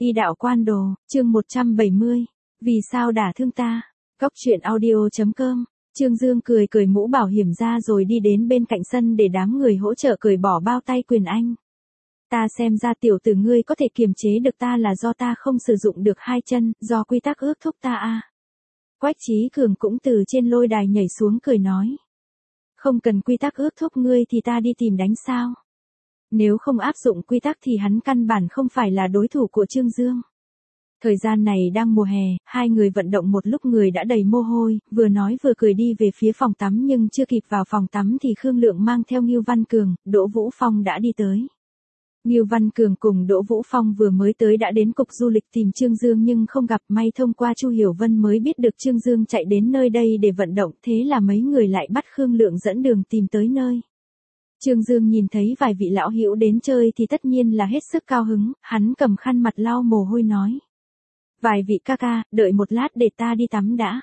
Y đạo quan đồ, chương 170. Vì sao đả thương ta? Cóc truyện audio.com. Trương Dương cười cởi mũ bảo hiểm ra rồi đi đến bên cạnh sân để đám người hỗ trợ cởi bỏ bao tay quyền anh. Ta xem ra tiểu tử ngươi có thể kiềm chế được ta là do ta không sử dụng được hai chân, do quy tắc ước thúc ta à. Quách Chí Cường cũng từ trên lôi đài nhảy xuống cười nói. Không cần quy tắc ước thúc ngươi thì ta đi tìm đánh sao? Nếu không áp dụng quy tắc thì hắn căn bản không phải là đối thủ của Trương Dương. Thời gian này đang mùa hè, hai người vận động một lúc người đã đầy mồ hôi, vừa nói vừa cười đi về phía phòng tắm nhưng chưa kịp vào phòng tắm thì Khương Lượng mang theo Ngưu Văn Cường, Đỗ Vũ Phong đã đi tới. Ngưu Văn Cường cùng Đỗ Vũ Phong vừa mới tới đã đến cục du lịch tìm Trương Dương nhưng không gặp, may thông qua Chu Hiểu Vân mới biết được Trương Dương chạy đến nơi đây để vận động, thế là mấy người lại bắt Khương Lượng dẫn đường tìm tới nơi. Trương Dương nhìn thấy vài vị lão hữu đến chơi thì tất nhiên là hết sức cao hứng, hắn cầm khăn mặt lau mồ hôi nói. Vài vị ca ca, đợi một lát để ta đi tắm đã.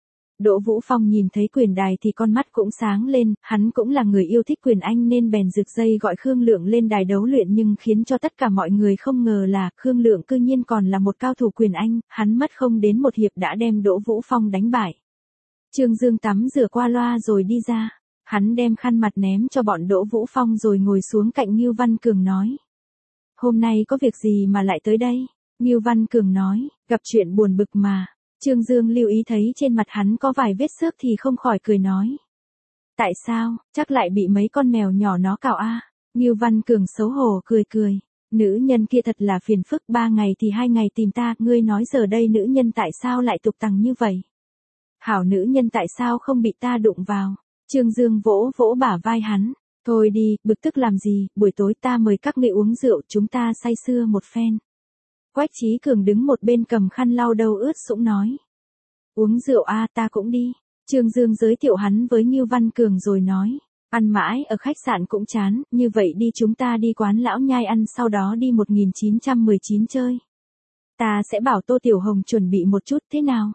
Đỗ Vũ Phong nhìn thấy quyền đài thì con mắt cũng sáng lên, hắn cũng là người yêu thích quyền anh nên bèn rực dây gọi Khương Lượng lên đài đấu luyện, nhưng khiến cho tất cả mọi người không ngờ là Khương Lượng cư nhiên còn là một cao thủ quyền anh, hắn mất không đến một hiệp đã đem Đỗ Vũ Phong đánh bại. Trương Dương tắm rửa qua loa rồi đi ra. Hắn đem khăn mặt ném cho bọn Đỗ Vũ Phong rồi ngồi xuống cạnh Ngưu Văn Cường nói. Hôm nay có việc gì mà lại tới đây? Ngưu Văn Cường nói, gặp chuyện buồn bực mà. Trương Dương lưu ý thấy trên mặt hắn có vài vết xước thì không khỏi cười nói. Tại sao, chắc lại bị mấy con mèo nhỏ nó cào à? Ngưu Văn Cường xấu hổ cười cười. Nữ nhân kia thật là phiền phức, 3 ngày thì 2 ngày tìm ta, ngươi nói giờ đây nữ nhân tại sao lại tục tằng như vậy? Hảo nữ nhân tại sao không bị ta đụng vào? Trương Dương vỗ vỗ bả vai hắn. Thôi đi, bực tức làm gì, buổi tối ta mời các ngươi uống rượu, chúng ta say sưa một phen. Quách Chí Cường đứng một bên cầm khăn lau đầu ướt sũng nói. Uống rượu à, ta cũng đi. Trương Dương giới thiệu hắn với Ngưu Văn Cường rồi nói. Ăn mãi ở khách sạn cũng chán, như vậy đi chúng ta đi quán Lão Nhai ăn, sau đó đi 1919 chơi. Ta sẽ bảo Tô Tiểu Hồng chuẩn bị một chút, thế nào?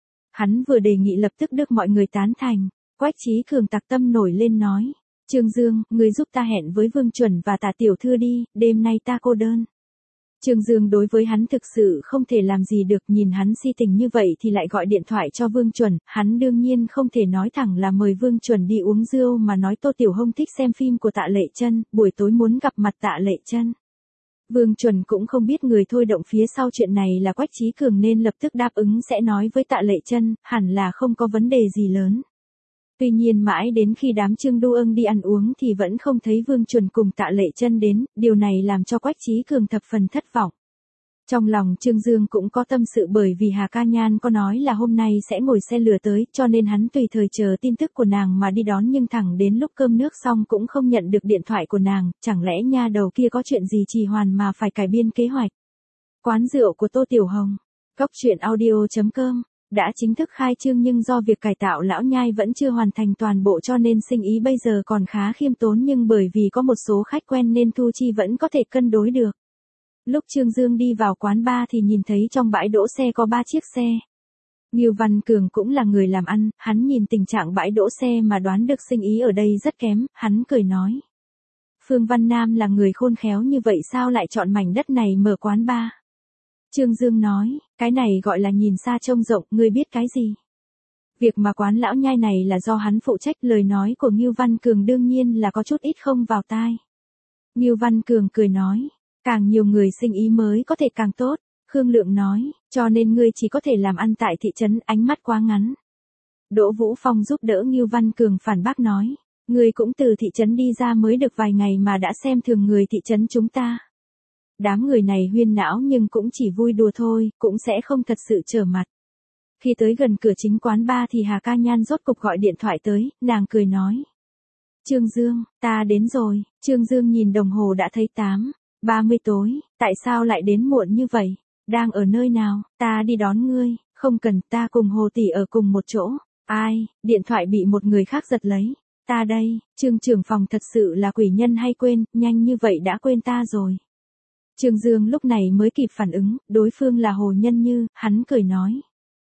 Hắn vừa đề nghị lập tức được mọi người tán thành. Quách Chí Cường tặc tâm nổi lên nói. Trương Dương, ngươi giúp ta hẹn với Vương Chuẩn và Tả Tiểu Thư đi, đêm nay ta cô đơn. Trương Dương đối với hắn thực sự không thể làm gì được, nhìn hắn si tình như vậy thì lại gọi điện thoại cho Vương Chuẩn, hắn đương nhiên không thể nói thẳng là mời Vương Chuẩn đi uống rượu mà nói Tô Tiểu Hồng thích xem phim của Tạ Lệ Chân, buổi tối muốn gặp mặt Tạ Lệ Chân. Vương Chuẩn cũng không biết người thôi động phía sau chuyện này là Quách Chí Cường nên lập tức đáp ứng sẽ nói với Tạ Lệ Chân, hẳn là không có vấn đề gì lớn. Tuy nhiên mãi đến khi đám Trương Đu Ưng đi ăn uống thì vẫn không thấy Vương Chuẩn cùng Tạ Lệ Chân đến, điều này làm cho Quách Chí Cường thập phần thất vọng. Trong lòng Trương Dương cũng có tâm sự bởi vì Hà Ca Nhan có nói là hôm nay sẽ ngồi xe lửa tới, cho nên hắn tùy thời chờ tin tức của nàng mà đi đón, nhưng thẳng đến lúc cơm nước xong cũng không nhận được điện thoại của nàng, chẳng lẽ nha đầu kia có chuyện gì trì hoãn mà phải cải biên kế hoạch. Quán rượu của Tô Tiểu Hồng. Cóc truyện audio.com. Đã chính thức khai trương nhưng do việc cải tạo Lão Nhai vẫn chưa hoàn thành toàn bộ cho nên sinh ý bây giờ còn khá khiêm tốn, nhưng bởi vì có một số khách quen nên thu chi vẫn có thể cân đối được. Lúc Trương Dương đi vào quán bar thì nhìn thấy trong bãi đỗ xe có 3 chiếc xe. Ngưu Văn Cường cũng là người làm ăn, hắn nhìn tình trạng bãi đỗ xe mà đoán được sinh ý ở đây rất kém, hắn cười nói. Phương Văn Nam là người khôn khéo như vậy sao lại chọn mảnh đất này mở quán bar? Trương Dương nói, cái này gọi là nhìn xa trông rộng, ngươi biết cái gì? Việc mà quán Lão Nhai này là do hắn phụ trách, lời nói của Ngưu Văn Cường đương nhiên là có chút ít không vào tai. Ngưu Văn Cường cười nói, càng nhiều người sinh ý mới có thể càng tốt. Khương Lượng nói, cho nên ngươi chỉ có thể làm ăn tại thị trấn, ánh mắt quá ngắn. Đỗ Vũ Phong giúp đỡ Ngưu Văn Cường phản bác nói, ngươi cũng từ thị trấn đi ra mới được vài ngày mà đã xem thường người thị trấn chúng ta. Đám người này huyên náo nhưng cũng chỉ vui đùa thôi, cũng sẽ không thật sự trở mặt. Khi tới gần cửa chính quán bar thì Hà Ca Nhan rốt cục gọi điện thoại tới, nàng cười nói. Trương Dương, ta đến rồi. Trương Dương nhìn đồng hồ đã thấy 8:30 tối, tại sao lại đến muộn như vậy? Đang ở nơi nào? Ta đi đón ngươi. Không cần, ta cùng Hồ tỷ ở cùng một chỗ. Ai? Điện thoại bị một người khác giật lấy. Ta đây. Trương trưởng phòng thật sự là quỷ nhân hay quên, nhanh như vậy đã quên ta rồi. Trương Dương lúc này mới kịp phản ứng, đối phương là Hồ Nhân Như, hắn cười nói.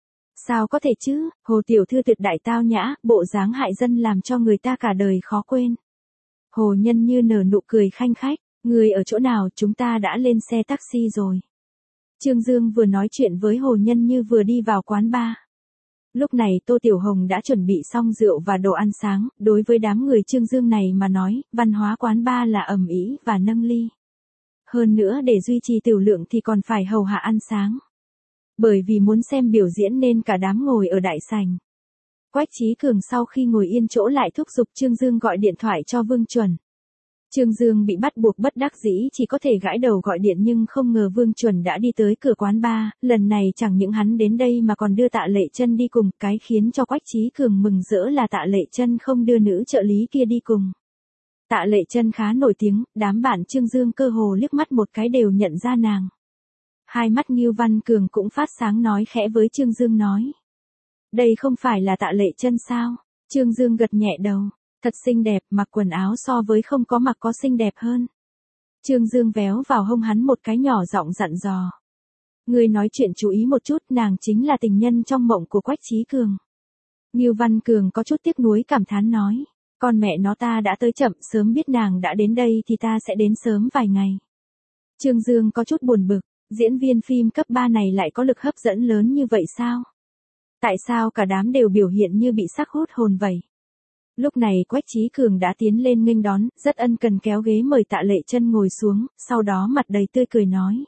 Sao có thể chứ, Hồ tiểu thư tuyệt đại tao nhã, bộ dáng hại dân làm cho người ta cả đời khó quên. Hồ Nhân Như nở nụ cười khanh khách, người ở chỗ nào, chúng ta đã lên xe taxi rồi. Trương Dương vừa nói chuyện với Hồ Nhân Như vừa đi vào quán bar. Lúc này Tô Tiểu Hồng đã chuẩn bị xong rượu và đồ ăn sáng, đối với đám người Trương Dương này mà nói, văn hóa quán bar là ầm ĩ và nâng ly. Hơn nữa để duy trì tiểu lượng thì còn phải hầu hạ ăn sáng. Bởi vì muốn xem biểu diễn nên cả đám ngồi ở đại sảnh. Quách Chí Cường sau khi ngồi yên chỗ lại thúc giục Trương Dương gọi điện thoại cho Vương Chuẩn. Trương Dương bị bắt buộc bất đắc dĩ chỉ có thể gãi đầu gọi điện nhưng không ngờ Vương Chuẩn đã đi tới cửa quán bar, lần này chẳng những hắn đến đây mà còn đưa Tạ Lệ Chân đi cùng, cái khiến cho Quách Chí Cường mừng rỡ là Tạ Lệ Chân không đưa nữ trợ lý kia đi cùng. Tạ Lệ Chân khá nổi tiếng, đám bạn Trương Dương cơ hồ liếc mắt một cái đều nhận ra nàng. Hai mắt Ngưu Văn Cường cũng phát sáng nói khẽ với Trương Dương nói. Đây không phải là Tạ Lệ Chân sao? Trương Dương gật nhẹ đầu. Thật xinh đẹp, mặc quần áo so với không có mặc có xinh đẹp hơn. Trương Dương véo vào hông hắn một cái nhỏ giọng dặn dò. Người nói chuyện chú ý một chút, nàng chính là tình nhân trong mộng của Quách Chí Cường. Ngưu Văn Cường có chút tiếc nuối cảm thán nói. Con mẹ nó ta đã tới chậm, sớm biết nàng đã đến đây thì ta sẽ đến sớm vài ngày. Trương Dương có chút buồn bực, diễn viên phim cấp 3 này lại có lực hấp dẫn lớn như vậy sao? Tại sao cả đám đều biểu hiện như bị sắc hút hồn vậy? Lúc này Quách Chí Cường đã tiến lên nghênh đón, rất ân cần kéo ghế mời Tạ Lệ Chân ngồi xuống, sau đó mặt đầy tươi cười nói.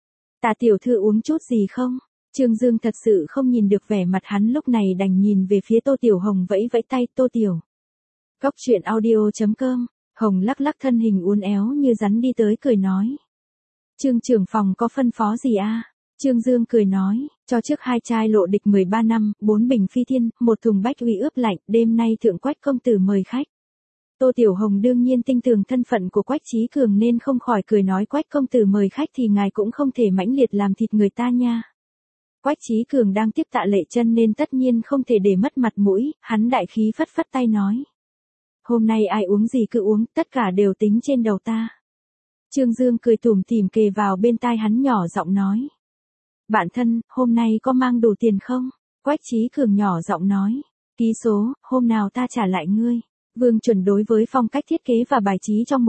Tạ tiểu thư uống chút gì không? Trương Dương thật sự không nhìn được vẻ mặt hắn lúc này đành nhìn về phía Tô Tiểu Hồng vẫy vẫy tay. Tô Tiểu. Cóc truyện audio.com. Hồng lắc lắc thân hình uốn éo như rắn đi tới cười nói. Trương trưởng phòng có phân phó gì a? Trương Dương cười nói, cho trước 2 chai lộ địch 13 năm, 4 bình phi thiên, 1 thùng bách uy ướp lạnh, đêm nay thượng Quách công tử mời khách. Tô Tiểu Hồng đương nhiên tin tưởng thân phận của Quách Chí Cường nên không khỏi cười nói Quách công tử mời khách thì ngài cũng không thể mãnh liệt làm thịt người ta nha. Quách Chí Cường đang tiếp Tạ Lệ Chân nên tất nhiên không thể để mất mặt mũi, hắn đại khí phất phất tay nói. Hôm nay ai uống gì cứ uống, tất cả đều tính trên đầu ta. Trương Dương cười tủm tỉm kề vào bên tai hắn nhỏ giọng nói. Bạn thân, hôm nay có mang đủ tiền không? Quách Chí Cường nhỏ giọng nói. Ký số, hôm nào ta trả lại ngươi. Vương Chuẩn đối với phong cách thiết kế và bài trí trong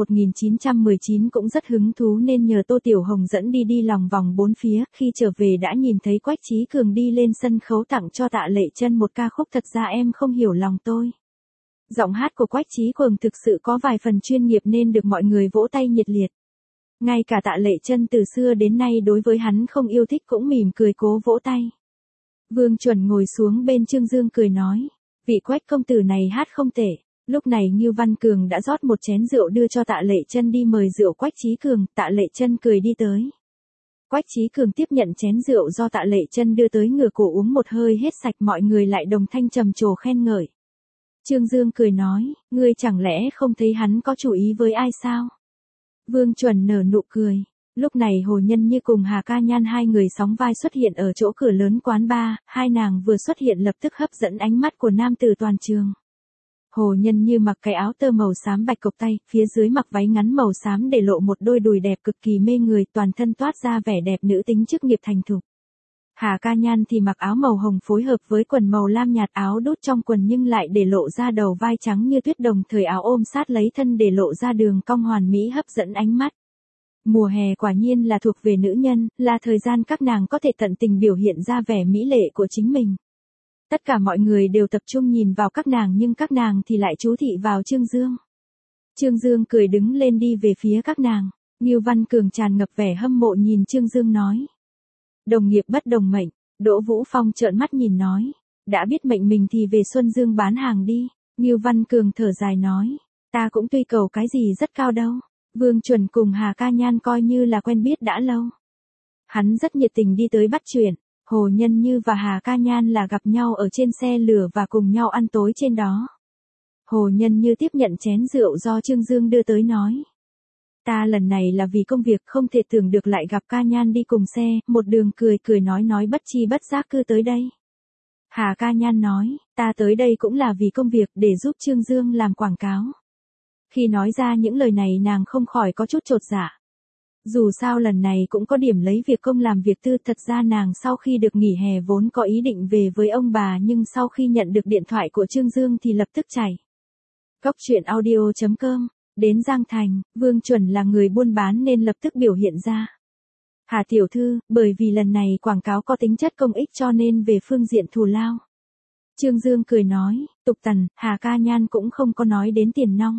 1919 cũng rất hứng thú nên nhờ Tô Tiểu Hồng dẫn đi lòng vòng 4 phía. Khi trở về đã nhìn thấy Quách Chí Cường đi lên sân khấu tặng cho Tạ Lệ Chân một ca khúc Thật ra em không hiểu lòng tôi. Giọng hát của Quách Chí Cường thực sự có vài phần chuyên nghiệp nên được mọi người vỗ tay nhiệt liệt. Ngay cả Tạ Lệ Chân từ xưa đến nay đối với hắn không yêu thích cũng mỉm cười cố vỗ tay. Vương Chuẩn ngồi xuống bên Trương Dương cười nói, vị Quách công tử này hát không tệ. Lúc này Ngưu Văn Cường đã rót một chén rượu đưa cho Tạ Lệ Chân đi mời rượu Quách Chí Cường, Tạ Lệ Chân cười đi tới. Quách Chí Cường tiếp nhận chén rượu do Tạ Lệ Chân đưa tới ngửa cổ uống một hơi hết sạch, mọi người lại đồng thanh trầm trồ khen ngợi. Trương Dương cười nói, ngươi chẳng lẽ không thấy hắn có chủ ý với ai sao? Vương Chuẩn nở nụ cười. Lúc này Hồ Nhân Như cùng Hà Ca Nhan hai người sóng vai xuất hiện ở chỗ cửa lớn quán bar, hai nàng vừa xuất hiện lập tức hấp dẫn ánh mắt của nam tử toàn trường. Hồ Nhân Như mặc cái áo tơ màu xám bạch cộc tay, phía dưới mặc váy ngắn màu xám để lộ một đôi đùi đẹp cực kỳ mê người, toàn thân toát ra vẻ đẹp nữ tính chức nghiệp thành thục. Hà Ca Nhan thì mặc áo màu hồng phối hợp với quần màu lam nhạt, áo đút trong quần nhưng lại để lộ ra đầu vai trắng như tuyết, đồng thời áo ôm sát lấy thân để lộ ra đường cong hoàn mỹ hấp dẫn ánh mắt. Mùa hè quả nhiên là thuộc về nữ nhân, là thời gian các nàng có thể tận tình biểu hiện ra vẻ mỹ lệ của chính mình. Tất cả mọi người đều tập trung nhìn vào các nàng nhưng các nàng thì lại chú thị vào Trương Dương. Trương Dương cười đứng lên đi về phía các nàng. Ngưu Văn Cường tràn ngập vẻ hâm mộ nhìn Trương Dương nói. Đồng nghiệp bất đồng mệnh. Đỗ Vũ Phong trợn mắt nhìn nói. Đã biết mệnh mình thì về Xuân Dương bán hàng đi. Ngưu Văn Cường thở dài nói. Ta cũng tuy cầu cái gì rất cao đâu. Vương Chuẩn cùng Hà Ca Nhan coi như là quen biết đã lâu. Hắn rất nhiệt tình đi tới bắt chuyện. Hồ Nhân Như và Hà Ca Nhan là gặp nhau ở trên xe lửa và cùng nhau ăn tối trên đó. Hồ Nhân Như tiếp nhận chén rượu do Trương Dương đưa tới nói. Ta lần này là vì công việc, không thể tưởng được lại gặp Ca Nhan đi cùng xe, một đường cười nói bất chi bất giác cứ tới đây. Hà Ca Nhan nói, ta tới đây cũng là vì công việc để giúp Trương Dương làm quảng cáo. Khi nói ra những lời này nàng không khỏi có chút chột dạ. Dù sao lần này cũng có điểm lấy việc công làm việc tư, thật ra nàng sau khi được nghỉ hè vốn có ý định về với ông bà nhưng sau khi nhận được điện thoại của Trương Dương thì lập tức chạy. Cóc truyện audio.com. Đến Giang Thành, Vương Chuẩn là người buôn bán nên lập tức biểu hiện ra. Hà tiểu thư, bởi vì lần này quảng cáo có tính chất công ích cho nên về phương diện thù lao. Trương Dương cười nói, tục tần, Hà Ca Nhan cũng không có nói đến tiền nong.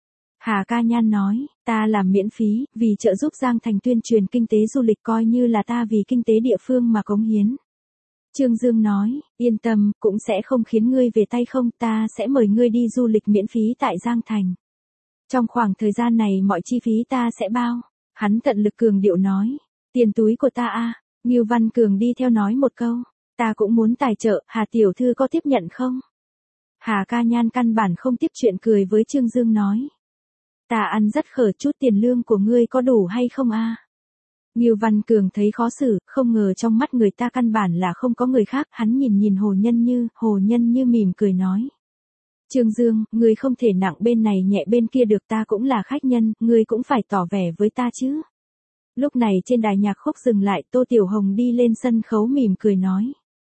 Hà Ca Nhan nói, ta làm miễn phí, vì trợ giúp Giang Thành tuyên truyền kinh tế du lịch coi như là ta vì kinh tế địa phương mà cống hiến. Trương Dương nói, yên tâm, cũng sẽ không khiến ngươi về tay không, ta sẽ mời ngươi đi du lịch miễn phí tại Giang Thành. Trong khoảng thời gian này mọi chi phí ta sẽ bao. Hắn tận lực cường điệu nói, tiền túi của ta a. Ngưu Văn Cường đi theo nói một câu, ta cũng muốn tài trợ, Hà tiểu thư có tiếp nhận không? Hà Ca Nhan căn bản không tiếp chuyện, cười với Trương Dương nói, ta ăn rất khở, chút tiền lương của ngươi có đủ hay không a? Ngưu Văn Cường thấy khó xử, không ngờ trong mắt người ta căn bản là không có người khác, hắn nhìn Hồ Nhân Như mỉm cười nói. Trương Dương, ngươi không thể nặng bên này nhẹ bên kia được, ta cũng là khách nhân, ngươi cũng phải tỏ vẻ với ta chứ. Lúc này trên đài nhạc khúc dừng lại, Tô Tiểu Hồng đi lên sân khấu mỉm cười nói.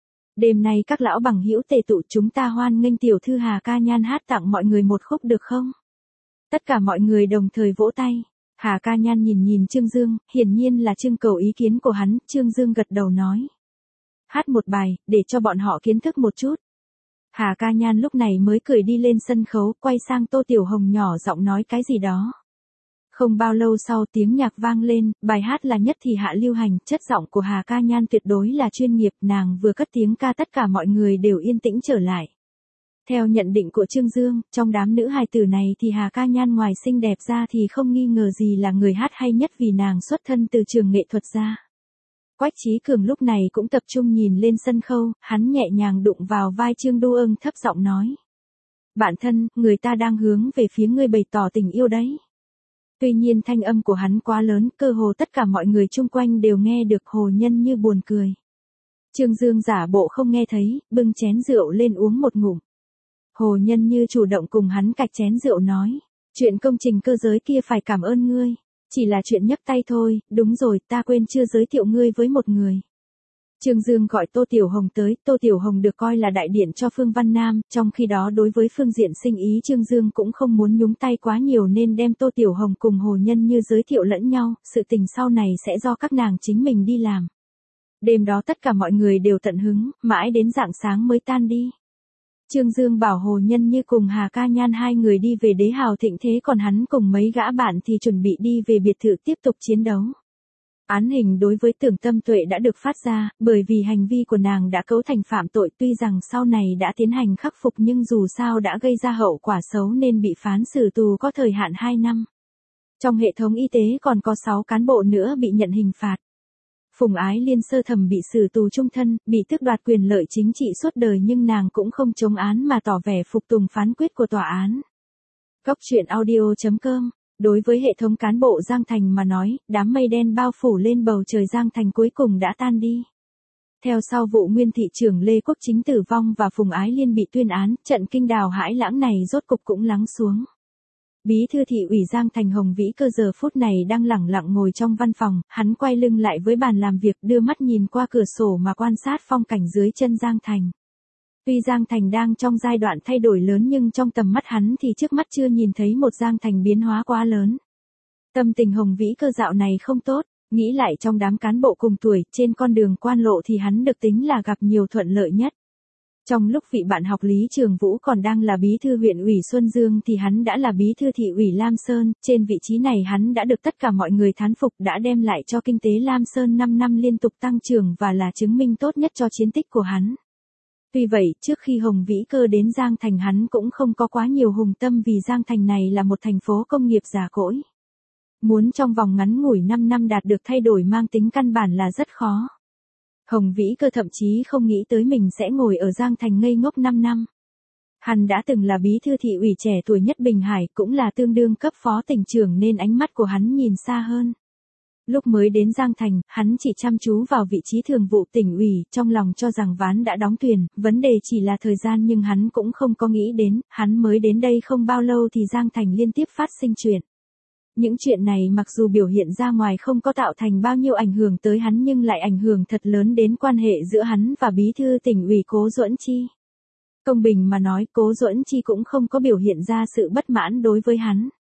Đêm nay các lão bằng hữu tề tụ, chúng ta hoan nghênh tiểu thư Hà Ca Nhan hát tặng mọi người một khúc được không? Tất cả mọi người đồng thời vỗ tay. Hà Ca Nhan nhìn Trương Dương, hiển nhiên là trưng cầu ý kiến của hắn, Trương Dương gật đầu nói. Hát một bài, để cho bọn họ kiến thức một chút. Hà Ca Nhan lúc này mới cười đi lên sân khấu, quay sang Tô Tiểu Hồng nhỏ giọng nói cái gì đó. Không bao lâu sau tiếng nhạc vang lên, bài hát là Nhất Thì Hạ Lưu Hành, chất giọng của Hà Ca Nhan tuyệt đối là chuyên nghiệp, nàng vừa cất tiếng ca tất cả mọi người đều yên tĩnh trở lại. Theo nhận định của Trương Dương, trong đám nữ hài tử này thì Hà Ca Nhan ngoài xinh đẹp ra thì không nghi ngờ gì là người hát hay nhất vì nàng xuất thân từ trường nghệ thuật ra. Quách Chí Cường lúc này cũng tập trung nhìn lên sân khấu, hắn nhẹ nhàng đụng vào vai Trương Du Ưng thấp giọng nói. Bạn thân, người ta đang hướng về phía ngươi bày tỏ tình yêu đấy. Tuy nhiên thanh âm của hắn quá lớn, cơ hồ tất cả mọi người chung quanh đều nghe được. Hồ Nhân Như buồn cười. Trương Dương giả bộ không nghe thấy, bưng chén rượu lên uống một ngụm. Hồ Nhân Như chủ động cùng hắn cạch chén rượu nói. Chuyện công trình cơ giới kia phải cảm ơn ngươi. Chỉ là chuyện nhấc tay thôi, đúng rồi, ta quên chưa giới thiệu ngươi với một người. Trương Dương gọi Tô Tiểu Hồng tới, Tô Tiểu Hồng được coi là đại điện cho Phương Văn Nam, trong khi đó đối với phương diện sinh ý Trương Dương cũng không muốn nhúng tay quá nhiều nên đem Tô Tiểu Hồng cùng Hồ Nhân Như giới thiệu lẫn nhau, sự tình sau này sẽ do các nàng chính mình đi làm. Đêm đó tất cả mọi người đều tận hứng, mãi đến rạng sáng mới tan đi. Trương Dương bảo Hồ Nhân Như cùng Hà Ca Nhan hai người đi về Đế Hào Thịnh Thế, còn hắn cùng mấy gã bạn thì chuẩn bị đi về biệt thự tiếp tục chiến đấu. Án hình đối với Tưởng Tâm Tuệ đã được phát ra, bởi vì hành vi của nàng đã cấu thành phạm tội, tuy rằng sau này đã tiến hành khắc phục nhưng dù sao đã gây ra hậu quả xấu nên bị phán xử tù có thời hạn 2 năm. Trong hệ thống y tế còn có 6 cán bộ nữa bị nhận hình phạt. Phùng Ái Liên sơ thẩm bị xử tù trung thân, bị tước đoạt quyền lợi chính trị suốt đời nhưng nàng cũng không chống án mà tỏ vẻ phục tùng phán quyết của tòa án. Góc truyện audio.com. Đối với hệ thống cán bộ Giang Thành mà nói, đám mây đen bao phủ lên bầu trời Giang Thành cuối cùng đã tan đi. Theo sau vụ nguyên thị trưởng Lê Quốc Chính tử vong và Phùng Ái Liên bị tuyên án, trận kinh đào hãi lãng này rốt cục cũng lắng xuống. Bí thư thị ủy Giang Thành Hồng Vĩ Cơ giờ phút này đang lẳng lặng ngồi trong văn phòng, hắn quay lưng lại với bàn làm việc, đưa mắt nhìn qua cửa sổ mà quan sát phong cảnh dưới chân Giang Thành. Tuy Giang Thành đang trong giai đoạn thay đổi lớn nhưng trong tầm mắt hắn thì trước mắt chưa nhìn thấy một Giang Thành biến hóa quá lớn. Tâm tình Hồng Vĩ Cơ dạo này không tốt, nghĩ lại trong đám cán bộ cùng tuổi, trên con đường quan lộ thì hắn được tính là gặp nhiều thuận lợi nhất. Trong lúc vị bạn học Lý Trường Vũ còn đang là bí thư huyện ủy Xuân Dương thì hắn đã là bí thư thị ủy Lam Sơn, trên vị trí này hắn đã được tất cả mọi người thán phục, đã đem lại cho kinh tế Lam Sơn 5 năm liên tục tăng trưởng và là chứng minh tốt nhất cho chiến tích của hắn. Tuy vậy, trước khi Hồng Vĩ Cơ đến Giang Thành hắn cũng không có quá nhiều hùng tâm vì Giang Thành này là một thành phố công nghiệp già cỗi. Muốn trong vòng ngắn ngủi 5 năm đạt được thay đổi mang tính căn bản là rất khó. Hồng Vĩ Cơ thậm chí không nghĩ tới mình sẽ ngồi ở Giang Thành ngây ngốc 5 năm. Hắn đã từng là bí thư thị ủy trẻ tuổi nhất Bình Hải, cũng là tương đương cấp phó tỉnh trưởng nên ánh mắt của hắn nhìn xa hơn. Lúc mới đến Giang Thành, hắn chỉ chăm chú vào vị trí thường vụ tỉnh ủy, trong lòng cho rằng ván đã đóng thuyền, vấn đề chỉ là thời gian nhưng hắn cũng không có nghĩ đến, hắn mới đến đây không bao lâu thì Giang Thành liên tiếp phát sinh chuyện. Những chuyện này mặc dù biểu hiện ra ngoài không có tạo thành bao nhiêu ảnh hưởng tới hắn nhưng lại ảnh hưởng thật lớn đến quan hệ giữa hắn và bí thư tỉnh ủy Cố Duẫn Chi. Công bình mà nói, Cố Duẫn Chi cũng không có biểu hiện ra sự bất mãn đối với hắn.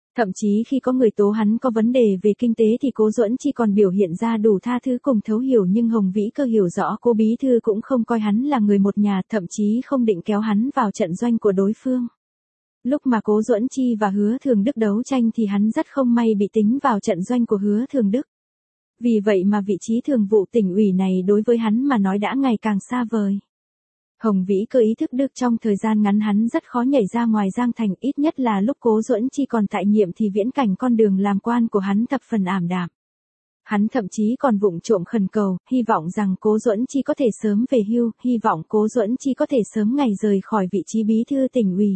Thậm chí khi có người tố hắn có vấn đề về kinh tế thì Cố Duẫn Chi còn biểu hiện ra đủ tha thứ cùng thấu hiểu, nhưng Hồng Vĩ Cơ hiểu rõ Cố bí thư cũng không coi hắn là người một nhà, thậm chí không định kéo hắn vào trận doanh của đối phương. Lúc mà Cố Duẫn Chi và Hứa Thường Đức đấu tranh thì hắn rất không may bị tính vào trận doanh của Hứa Thường Đức. Vì vậy mà vị trí thường vụ tỉnh ủy này đối với hắn mà nói đã ngày càng xa vời. Hồng Vĩ Cơ ý thức được trong thời gian ngắn hắn rất khó nhảy ra ngoài Giang Thành, ít nhất là lúc Cố Duẫn Chi còn tại nhiệm thì viễn cảnh con đường làm quan của hắn thập phần ảm đạm. Hắn thậm chí còn vụng trộm khẩn cầu, hy vọng rằng Cố Duẫn Chi có thể sớm về hưu, hy vọng Cố Duẫn Chi có thể sớm ngày rời khỏi vị trí bí thư tỉnh ủy.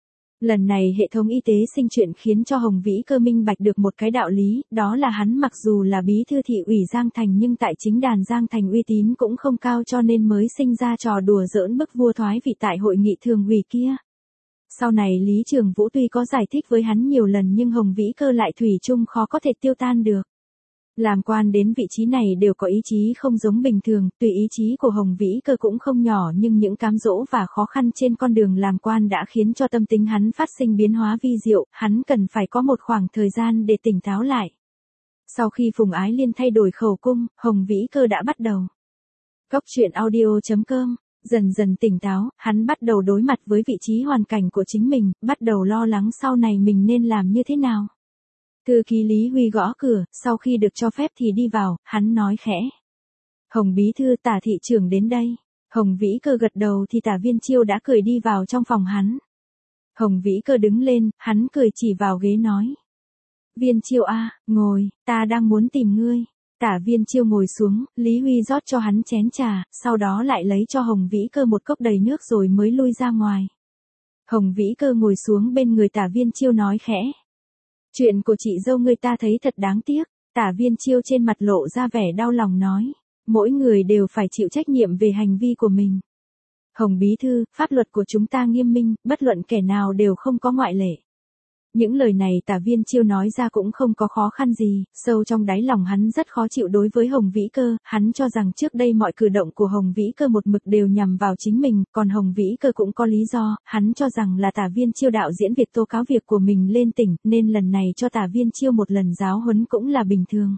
Lần này hệ thống y tế sinh chuyện khiến cho Hồng Vĩ Cơ minh bạch được một cái đạo lý, đó là hắn mặc dù là bí thư thị ủy Giang Thành nhưng tại chính đàn Giang Thành uy tín cũng không cao, cho nên mới sinh ra trò đùa giỡn bức vua thoái vị tại hội nghị thường ủy kia. Sau này Lý Trường Vũ tuy có giải thích với hắn nhiều lần nhưng Hồng Vĩ Cơ lại thủy chung khó có thể tiêu tan được. Làm quan đến vị trí này đều có ý chí không giống bình thường, tuy ý chí của Hồng Vĩ Cơ cũng không nhỏ nhưng những cám dỗ và khó khăn trên con đường làm quan đã khiến cho tâm tính hắn phát sinh biến hóa vi diệu, hắn cần phải có một khoảng thời gian để tỉnh táo lại. Sau khi Phùng Ái Liên thay đổi khẩu cung, Hồng Vĩ Cơ đã bắt đầu. Góc truyện audio.com, dần dần tỉnh táo, hắn bắt đầu đối mặt với vị trí hoàn cảnh của chính mình, bắt đầu lo lắng sau này mình nên làm như thế nào. Thư ký Lý Huy gõ cửa, sau khi được cho phép thì đi vào, hắn nói khẽ. Hồng bí thư, Tả thị trưởng đến đây. Hồng Vĩ Cơ gật đầu thì Tả Viên Chiêu đã cười đi vào trong phòng hắn. Hồng Vĩ Cơ đứng lên, hắn cười chỉ vào ghế nói. Viên Chiêu a, ngồi, ta đang muốn tìm ngươi. Tả Viên Chiêu ngồi xuống, Lý Huy rót cho hắn chén trà, sau đó lại lấy cho Hồng Vĩ Cơ một cốc đầy nước rồi mới lui ra ngoài. Hồng Vĩ Cơ ngồi xuống bên người Tả Viên Chiêu nói khẽ. Chuyện của chị dâu ngươi ta thấy thật đáng tiếc, Tả Viên Chiêu trên mặt lộ ra vẻ đau lòng nói, mỗi người đều phải chịu trách nhiệm về hành vi của mình. Hồng bí thư, pháp luật của chúng ta nghiêm minh, bất luận kẻ nào đều không có ngoại lệ. Những lời này Tả Viên Chiêu nói ra cũng không có khó khăn gì, sâu trong đáy lòng hắn rất khó chịu đối với Hồng Vĩ Cơ, hắn cho rằng trước đây mọi cử động của Hồng Vĩ Cơ một mực đều nhằm vào chính mình, còn Hồng Vĩ Cơ cũng có lý do, hắn cho rằng là Tả Viên Chiêu đạo diễn việc tố cáo việc của mình lên tỉnh, nên lần này cho Tả Viên Chiêu một lần giáo huấn cũng là bình thường.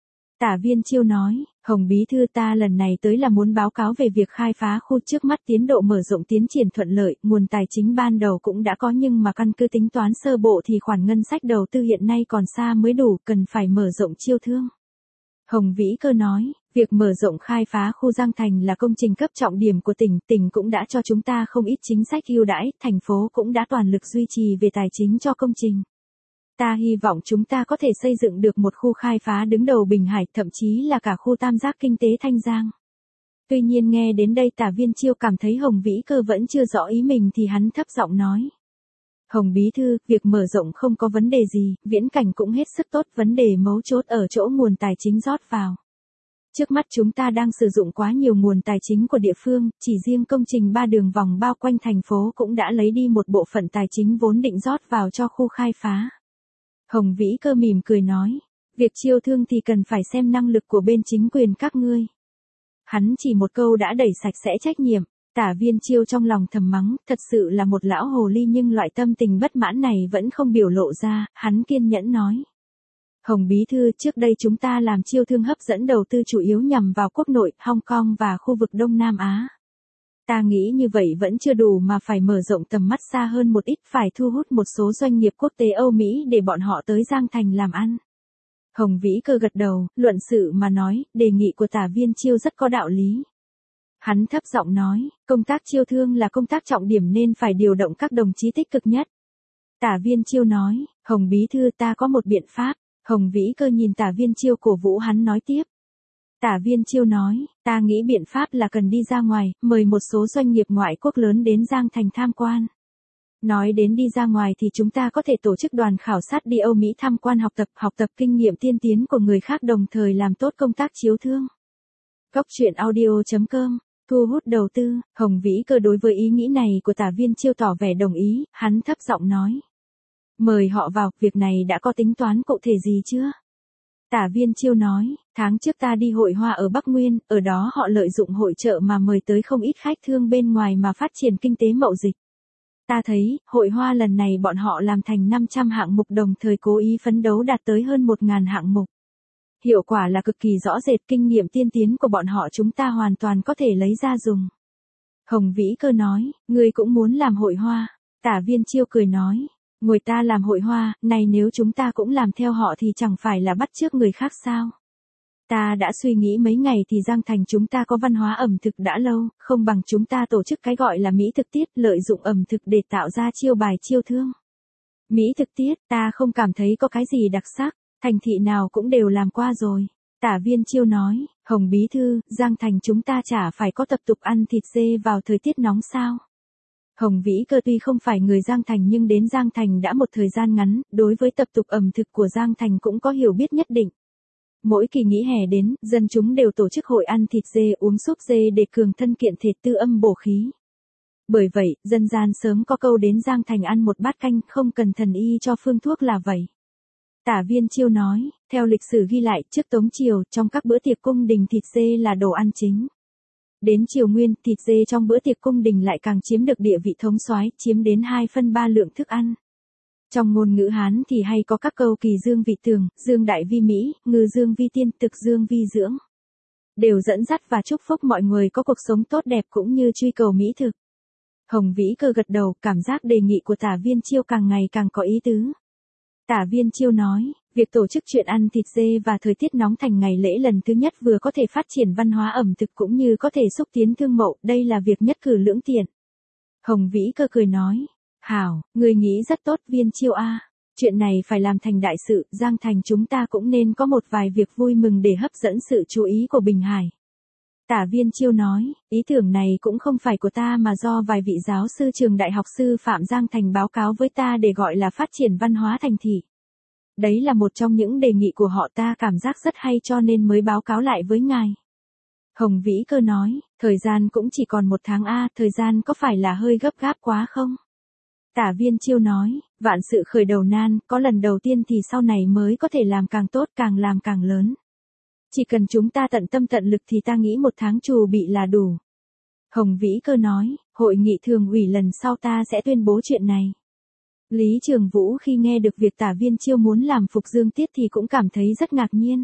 Tả Viên Chiêu nói, Hồng bí thư, ta lần này tới là muốn báo cáo về việc khai phá khu, trước mắt tiến độ mở rộng tiến triển thuận lợi, nguồn tài chính ban đầu cũng đã có nhưng mà căn cứ tính toán sơ bộ thì khoản ngân sách đầu tư hiện nay còn xa mới đủ, cần phải mở rộng chiêu thương. Hồng Vĩ Cơ nói, việc mở rộng khai phá khu Giang Thành là công trình cấp trọng điểm của tỉnh, tỉnh cũng đã cho chúng ta không ít chính sách ưu đãi, thành phố cũng đã toàn lực duy trì về tài chính cho công trình. Ta hy vọng chúng ta có thể xây dựng được một khu khai phá đứng đầu Bình Hải, thậm chí là cả khu tam giác kinh tế Thanh Giang. Tuy nhiên nghe đến đây Tả Viên Chiêu cảm thấy Hồng Vĩ Cơ vẫn chưa rõ ý mình thì hắn thấp giọng nói. Hồng bí thư, việc mở rộng không có vấn đề gì, viễn cảnh cũng hết sức tốt, vấn đề mấu chốt ở chỗ nguồn tài chính rót vào. Trước mắt chúng ta đang sử dụng quá nhiều nguồn tài chính của địa phương, chỉ riêng công trình 3 đường vòng bao quanh thành phố cũng đã lấy đi một bộ phận tài chính vốn định rót vào cho khu khai phá. Hồng Vĩ Cơ mỉm cười nói, việc chiêu thương thì cần phải xem năng lực của bên chính quyền các ngươi. Hắn chỉ một câu đã đẩy sạch sẽ trách nhiệm, Tả Viên Chiêu trong lòng thầm mắng, thật sự là một lão hồ ly, nhưng loại tâm tình bất mãn này vẫn không biểu lộ ra, hắn kiên nhẫn nói. Hồng bí thư, trước đây chúng ta làm chiêu thương hấp dẫn đầu tư chủ yếu nhằm vào quốc nội, Hong Kong và khu vực Đông Nam Á. Ta nghĩ như vậy vẫn chưa đủ mà phải mở rộng tầm mắt xa hơn một ít, phải thu hút một số doanh nghiệp quốc tế Âu Mỹ để bọn họ tới Giang Thành làm ăn. Hồng Vĩ Cơ gật đầu, luận sự mà nói, đề nghị của Tả Viên Chiêu rất có đạo lý. Hắn thấp giọng nói, công tác chiêu thương là công tác trọng điểm nên phải điều động các đồng chí tích cực nhất. Tả Viên Chiêu nói, Hồng bí thư, ta có một biện pháp. Hồng Vĩ Cơ nhìn Tả Viên Chiêu cổ vũ hắn nói tiếp. Tả Viên Chiêu nói, ta nghĩ biện pháp là cần đi ra ngoài, mời một số doanh nghiệp ngoại quốc lớn đến Giang Thành tham quan. Nói đến đi ra ngoài thì chúng ta có thể tổ chức đoàn khảo sát đi Âu Mỹ tham quan học tập kinh nghiệm tiên tiến của người khác, đồng thời làm tốt công tác chiếu thương. Góc truyện audio.com, thu hút đầu tư. Hồng Vĩ Cơ đối với ý nghĩ này của Tả Viên Chiêu tỏ vẻ đồng ý, hắn thấp giọng nói. Mời họ vào, việc này đã có tính toán cụ thể gì chưa? Tả Viên Chiêu nói, tháng trước ta đi hội hoa ở Bắc Nguyên, ở đó họ lợi dụng hội chợ mà mời tới không ít khách thương bên ngoài mà phát triển kinh tế mậu dịch. Ta thấy, hội hoa lần này bọn họ làm thành 500 hạng mục đồng thời cố ý phấn đấu đạt tới hơn 1.000 hạng mục. Hiệu quả là cực kỳ rõ rệt, kinh nghiệm tiên tiến của bọn họ chúng ta hoàn toàn có thể lấy ra dùng. Hồng Vĩ Cơ nói, ngươi cũng muốn làm hội hoa. Tả Viên Chiêu cười nói, người ta làm hội hoa, này nếu chúng ta cũng làm theo họ thì chẳng phải là bắt chước người khác sao? Ta đã suy nghĩ mấy ngày thì Giang Thành chúng ta có văn hóa ẩm thực đã lâu, không bằng chúng ta tổ chức cái gọi là Mỹ thực tiết, lợi dụng ẩm thực để tạo ra chiêu bài chiêu thương. Mỹ thực tiết, ta không cảm thấy có cái gì đặc sắc, thành thị nào cũng đều làm qua rồi. Tả Viên Chiêu nói, Hồng Bí Thư, Giang Thành chúng ta chả phải có tập tục ăn thịt dê vào thời tiết nóng sao? Hồng Vĩ Cơ tuy không phải người Giang Thành nhưng đến Giang Thành đã một thời gian ngắn, đối với tập tục ẩm thực của Giang Thành cũng có hiểu biết nhất định. Mỗi kỳ nghỉ hè đến, dân chúng đều tổ chức hội ăn thịt dê uống súp dê để cường thân kiện thể tư âm bổ khí. Bởi vậy, dân gian sớm có câu đến Giang Thành ăn một bát canh không cần thần y cho phương thuốc là vậy. Tả Viên Chiêu nói, theo lịch sử ghi lại trước Tống Triều trong các bữa tiệc cung đình thịt dê là đồ ăn chính. Đến Triều Nguyên, thịt dê trong bữa tiệc cung đình lại càng chiếm được địa vị thống soái, chiếm đến 2/3 lượng thức ăn. Trong ngôn ngữ Hán thì hay có các câu kỳ dương vị tường, dương đại vi mỹ, ngư dương vi tiên, thực dương vi dưỡng. Đều dẫn dắt và chúc phúc mọi người có cuộc sống tốt đẹp cũng như truy cầu mỹ thực. Hồng Vĩ Cơ gật đầu, cảm giác đề nghị của Tả Viên Chiêu càng ngày càng có ý tứ. Tả Viên Chiêu nói, việc tổ chức chuyện ăn thịt dê và thời tiết nóng thành ngày lễ lần thứ nhất vừa có thể phát triển văn hóa ẩm thực cũng như có thể xúc tiến thương mậu, đây là việc nhất cử lưỡng tiện. Hồng Vĩ Cơ cười nói, hảo, người nghĩ rất tốt Viên Chiêu a. Chuyện này phải làm thành đại sự, Giang Thành chúng ta cũng nên có một vài việc vui mừng để hấp dẫn sự chú ý của Bình Hải. Tả Viên Chiêu nói, ý tưởng này cũng không phải của ta mà do vài vị giáo sư trường đại học sư phạm Giang Thành báo cáo với ta để gọi là phát triển văn hóa thành thị. Đấy là một trong những đề nghị của họ, ta cảm giác rất hay cho nên mới báo cáo lại với ngài. Hồng Vĩ Cơ nói, thời gian cũng chỉ còn 1 tháng a, thời gian có phải là hơi gấp gáp quá không? Tả Viên Chiêu nói, vạn sự khởi đầu nan, có lần đầu tiên thì sau này mới có thể làm càng tốt, càng làm càng lớn. Chỉ cần chúng ta tận tâm tận lực thì ta nghĩ 1 tháng chuẩn bị là đủ. Hồng Vĩ Cơ nói, hội nghị thường ủy lần sau ta sẽ tuyên bố chuyện này. Lý Trường Vũ khi nghe được việc Tả Viên Chiêu muốn làm Phục Dương Tiết thì cũng cảm thấy rất ngạc nhiên.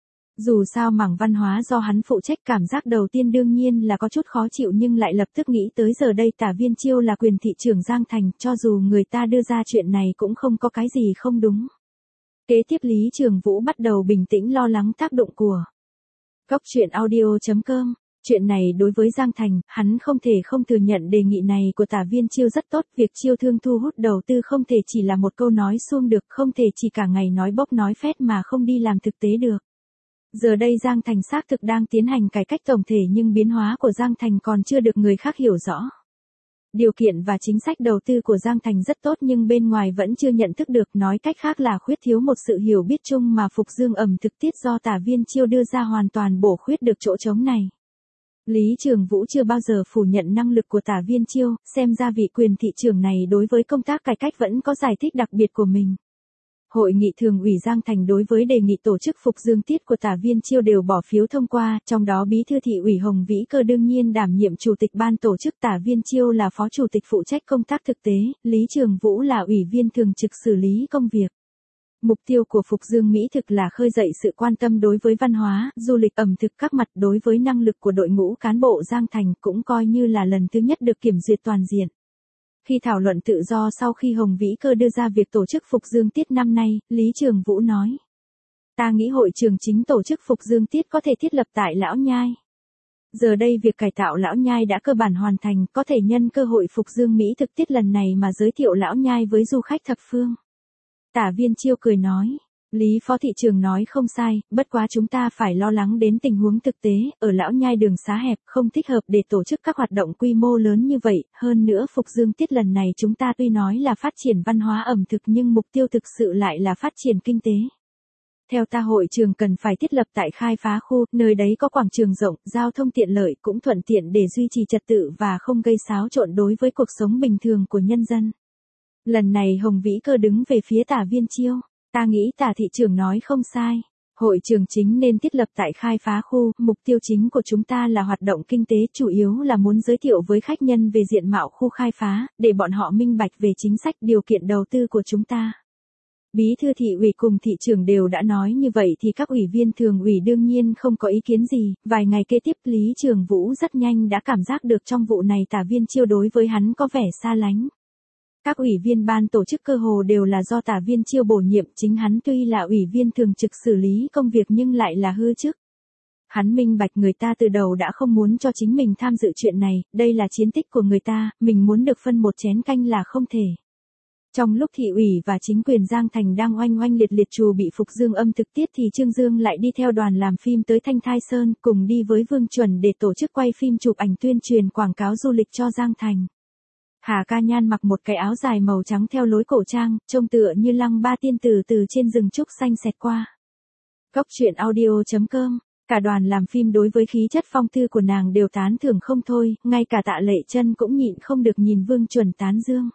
Dù sao mảng văn hóa do hắn phụ trách, cảm giác đầu tiên đương nhiên là có chút khó chịu nhưng lại lập tức nghĩ tới giờ đây Tả Viên Chiêu là quyền thị trưởng Giang Thành, cho dù người ta đưa ra chuyện này cũng không có cái gì không đúng. Kế tiếp Lý Trường Vũ bắt đầu bình tĩnh lo lắng tác động của Cóc Truyện Audio.com. Chuyện này đối với Giang Thành, hắn không thể không thừa nhận đề nghị này của Tả Viên Chiêu rất tốt, việc chiêu thương thu hút đầu tư không thể chỉ là một câu nói suông được, không thể chỉ cả ngày nói bốc nói phét mà không đi làm thực tế được. Giờ đây Giang Thành xác thực đang tiến hành cải cách tổng thể nhưng biến hóa của Giang Thành còn chưa được người khác hiểu rõ. Điều kiện và chính sách đầu tư của Giang Thành rất tốt nhưng bên ngoài vẫn chưa nhận thức được, nói cách khác là khuyết thiếu một sự hiểu biết chung mà Phục Dương ẩm thực tiết do Tả Viên Chiêu đưa ra hoàn toàn bổ khuyết được chỗ trống này. Lý Trường Vũ chưa bao giờ phủ nhận năng lực của Tả Viên Chiêu, xem ra vị quyền thị trưởng này đối với công tác cải cách vẫn có giải thích đặc biệt của mình. Hội nghị thường ủy Giang Thành đối với đề nghị tổ chức Phục Dương Tiết của Tả Viên Chiêu đều bỏ phiếu thông qua, trong đó bí thư thị ủy Hồng Vĩ Cơ đương nhiên đảm nhiệm chủ tịch ban tổ chức, Tả Viên Chiêu là phó chủ tịch phụ trách công tác thực tế, Lý Trường Vũ là ủy viên thường trực xử lý công việc. Mục tiêu của Phục Dương Mỹ thực là khơi dậy sự quan tâm đối với văn hóa, du lịch ẩm thực các mặt, đối với năng lực của đội ngũ cán bộ Giang Thành cũng coi như là lần thứ nhất được kiểm duyệt toàn diện. Khi thảo luận tự do sau khi Hồng Vĩ Cơ đưa ra việc tổ chức Phục Dương Tiết năm nay, Lý Trường Vũ nói. Ta nghĩ hội trường chính tổ chức Phục Dương Tiết có thể thiết lập tại Lão Nhai. Giờ đây việc cải tạo Lão Nhai đã cơ bản hoàn thành, có thể nhân cơ hội Phục Dương Mỹ thực tiết lần này mà giới thiệu Lão Nhai với du khách thập phương. Tả Viên Chiêu cười nói. Lý Phó Thị trưởng nói không sai, bất quá chúng ta phải lo lắng đến tình huống thực tế, ở Lão Nhai đường xá hẹp, không thích hợp để tổ chức các hoạt động quy mô lớn như vậy, hơn nữa Phục Dương Tiết lần này chúng ta tuy nói là phát triển văn hóa ẩm thực nhưng mục tiêu thực sự lại là phát triển kinh tế. Theo ta hội trường cần phải thiết lập tại khai phá khu, nơi đấy có quảng trường rộng, giao thông tiện lợi cũng thuận tiện để duy trì trật tự và không gây xáo trộn đối với cuộc sống bình thường của nhân dân. Lần này Hồng Vĩ Cơ đứng về phía Tả Viên Chiêu. Ta nghĩ Tả thị trưởng nói không sai. Hội trường chính nên thiết lập tại khai phá khu, mục tiêu chính của chúng ta là hoạt động kinh tế, chủ yếu là muốn giới thiệu với khách nhân về diện mạo khu khai phá, để bọn họ minh bạch về chính sách điều kiện đầu tư của chúng ta. Bí thư thị ủy cùng thị trưởng đều đã nói như vậy thì các ủy viên thường ủy đương nhiên không có ý kiến gì. Vài ngày kế tiếp Lý Trường Vũ rất nhanh đã cảm giác được trong vụ này Tả Viên Chiêu đối với hắn có vẻ xa lánh. Các ủy viên ban tổ chức cơ hồ đều là do Tả Viên Chiêu bổ nhiệm, chính hắn tuy là ủy viên thường trực xử lý công việc nhưng lại là hư chức. Hắn minh bạch người ta từ đầu đã không muốn cho chính mình tham dự chuyện này, đây là chiến tích của người ta, mình muốn được phân một chén canh là không thể. Trong lúc thị ủy và chính quyền Giang Thành đang oanh oanh liệt liệt trù bị Phục Dương âm thực tiết thì Trương Dương lại đi theo đoàn làm phim tới Thanh Thai Sơn cùng đi với Vương Chuẩn để tổ chức quay phim chụp ảnh tuyên truyền quảng cáo du lịch cho Giang Thành. Hà Ca Nhan mặc một cái áo dài màu trắng theo lối cổ trang, trông tựa như Lăng Ba tiên tử từ trên rừng trúc xanh xẹt qua. Góc truyện audio.com. Cả đoàn làm phim đối với khí chất phong tư của nàng đều tán thưởng không thôi, ngay cả Tạ Lệ Chân cũng nhịn không được nhìn Vương Chuẩn tán dương.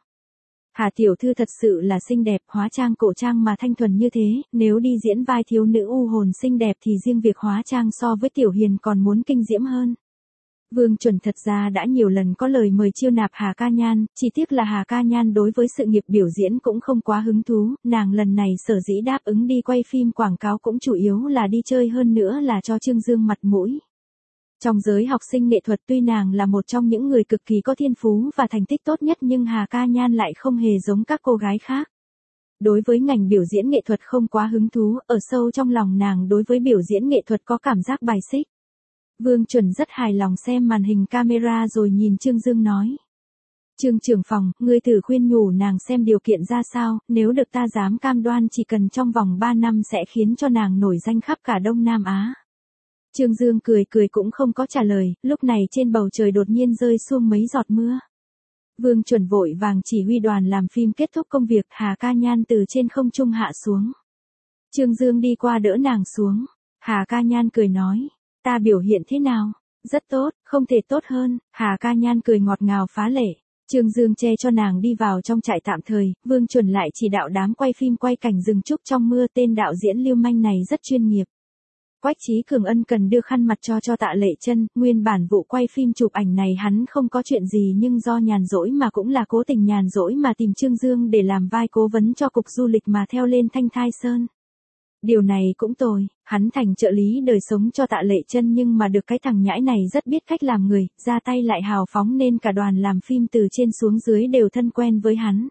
Hà tiểu thư thật sự là xinh đẹp, hóa trang cổ trang mà thanh thuần như thế, nếu đi diễn vai thiếu nữ u hồn xinh đẹp thì riêng việc hóa trang so với Tiểu Hiền còn muốn kinh diễm hơn. Vương Chuẩn thật ra đã nhiều lần có lời mời chiêu nạp Hà Ca Nhan, chỉ tiếc là Hà Ca Nhan đối với sự nghiệp biểu diễn cũng không quá hứng thú, nàng lần này sở dĩ đáp ứng đi quay phim quảng cáo cũng chủ yếu là đi chơi hơn nữa là cho Trương Dương mặt mũi. Trong giới học sinh nghệ thuật tuy nàng là một trong những người cực kỳ có thiên phú và thành tích tốt nhất nhưng Hà Ca Nhan lại không hề giống các cô gái khác. Đối với ngành biểu diễn nghệ thuật không quá hứng thú, ở sâu trong lòng nàng đối với biểu diễn nghệ thuật có cảm giác bài xích. Vương Chuẩn rất hài lòng xem màn hình camera rồi nhìn Trương Dương nói. Trương trưởng phòng, ngươi thử khuyên nhủ nàng xem điều kiện ra sao, nếu được ta dám cam đoan chỉ cần trong vòng 3 năm sẽ khiến cho nàng nổi danh khắp cả Đông Nam Á. Trương Dương cười cười cũng không có trả lời, lúc này trên bầu trời đột nhiên rơi xuống mấy giọt mưa. Vương Chuẩn vội vàng chỉ huy đoàn làm phim kết thúc công việc, Hà Ca Nhan từ trên không trung hạ xuống. Trương Dương đi qua đỡ nàng xuống, Hà Ca Nhan cười nói, ta biểu hiện thế nào? Rất tốt, không thể tốt hơn, Hà Ca Nhan cười ngọt ngào phá lệ. Trương Dương che cho nàng đi vào trong trại tạm thời, Vương Chuẩn lại chỉ đạo đám quay phim quay cảnh rừng trúc trong mưa, tên đạo diễn lưu manh này rất chuyên nghiệp. Quách Chí Cường ân cần đưa khăn mặt cho Tạ Lệ Chân, nguyên bản vụ quay phim chụp ảnh này hắn không có chuyện gì nhưng do nhàn rỗi mà cũng là cố tình nhàn rỗi mà tìm Trương Dương để làm vai cố vấn cho cục du lịch mà theo lên Thanh Thai Sơn. Điều này cũng tồi, hắn thành trợ lý đời sống cho Tạ Lệ Chân nhưng mà được cái thằng nhãi này rất biết cách làm người, ra tay lại hào phóng nên cả đoàn làm phim từ trên xuống dưới đều thân quen với hắn.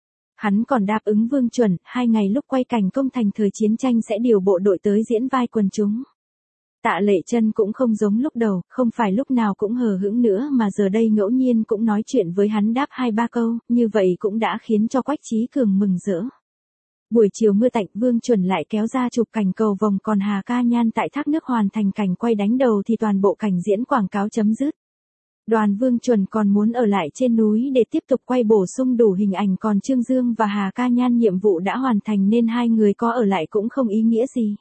Hắn còn đáp ứng Vương Chuẩn, 2 ngày lúc quay cảnh công thành thời chiến tranh sẽ điều bộ đội tới diễn vai quần chúng. Tạ Lệ Chân cũng không giống lúc đầu, không phải lúc nào cũng hờ hững nữa mà giờ đây ngẫu nhiên cũng nói chuyện với hắn đáp 2-3 câu, như vậy cũng đã khiến cho Quách Chí Cường mừng rỡ. Buổi chiều mưa tạnh, Vương Chuẩn lại kéo ra chụp cảnh cầu vồng, còn Hà Ca Nhan tại thác nước hoàn thành cảnh quay đánh đầu thì toàn bộ cảnh diễn quảng cáo chấm dứt. Đoàn Vương Chuẩn còn muốn ở lại trên núi để tiếp tục quay bổ sung đủ hình ảnh, còn Trương Dương và Hà Ca Nhan nhiệm vụ đã hoàn thành nên hai người có ở lại cũng không ý nghĩa gì.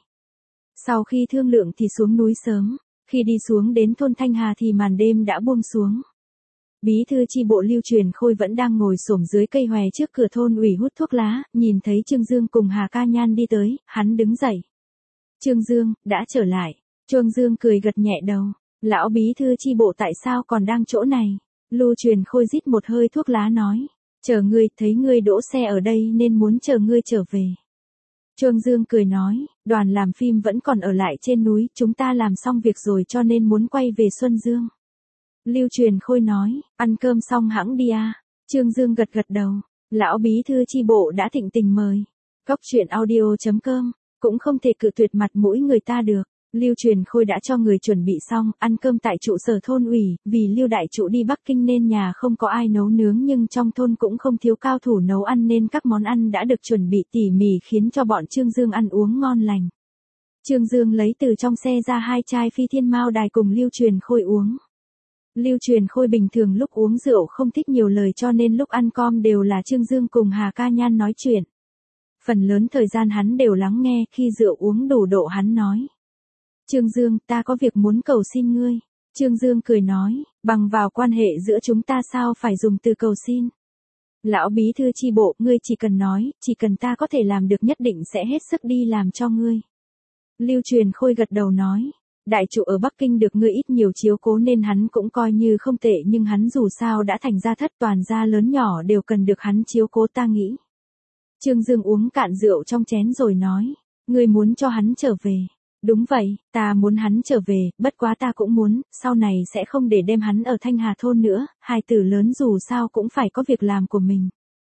Sau khi thương lượng thì xuống núi sớm, khi đi xuống đến thôn Thanh Hà thì màn đêm đã buông xuống. Bí thư chi bộ Lưu Truyền Khôi vẫn đang ngồi xổm dưới cây hòe trước cửa thôn ủy hút thuốc lá, nhìn thấy Trương Dương cùng Hà Ca Nhan đi tới, hắn đứng dậy. Trương Dương, đã trở lại. Trương Dương cười gật nhẹ đầu. Lão bí thư chi bộ tại sao còn đang chỗ này? Lưu Truyền Khôi rít một hơi thuốc lá nói. Chờ ngươi, thấy ngươi đỗ xe ở đây nên muốn chờ ngươi trở về. Trương Dương cười nói, đoàn làm phim vẫn còn ở lại trên núi, chúng ta làm xong việc rồi cho nên muốn quay về Xuân Dương. Lưu Truyền Khôi nói, ăn cơm xong hẵng đi à. Trương Dương gật gật đầu. Lão bí thư chi bộ đã thịnh tình mời. Góc truyện audio.com, cũng không thể cự tuyệt mặt mũi người ta được. Lưu Truyền Khôi đã cho người chuẩn bị xong, ăn cơm tại trụ sở thôn ủy, vì Lưu đại trụ đi Bắc Kinh nên nhà không có ai nấu nướng nhưng trong thôn cũng không thiếu cao thủ nấu ăn nên các món ăn đã được chuẩn bị tỉ mỉ khiến cho bọn Trương Dương ăn uống ngon lành. Trương Dương lấy từ trong xe ra 2 chai Phi Thiên Mao Đài cùng Lưu Truyền Khôi uống. Lưu Truyền Khôi bình thường lúc uống rượu không thích nhiều lời cho nên lúc ăn cơm đều là Trương Dương cùng Hà Ca Nhan nói chuyện. Phần lớn thời gian hắn đều lắng nghe, khi rượu uống đủ độ hắn nói. Trương Dương, ta có việc muốn cầu xin ngươi. Trương Dương cười nói, bằng vào quan hệ giữa chúng ta sao phải dùng từ cầu xin. Lão bí thư chi bộ, ngươi chỉ cần nói, chỉ cần ta có thể làm được nhất định sẽ hết sức đi làm cho ngươi. Lưu Truyền Khôi gật đầu nói. Đại trụ ở Bắc Kinh được ngươi ít nhiều chiếu cố nên hắn cũng coi như không tệ, nhưng hắn dù sao đã thành gia thất, toàn gia lớn nhỏ đều cần được hắn chiếu cố, ta nghĩ. Trương Dương uống cạn rượu trong chén rồi nói. Ngươi muốn cho hắn trở về. Đúng vậy, ta muốn hắn trở về, bất quá ta cũng muốn, sau này sẽ không để đem hắn ở Thanh Hà thôn nữa, hài tử lớn dù sao cũng phải có việc làm của mình.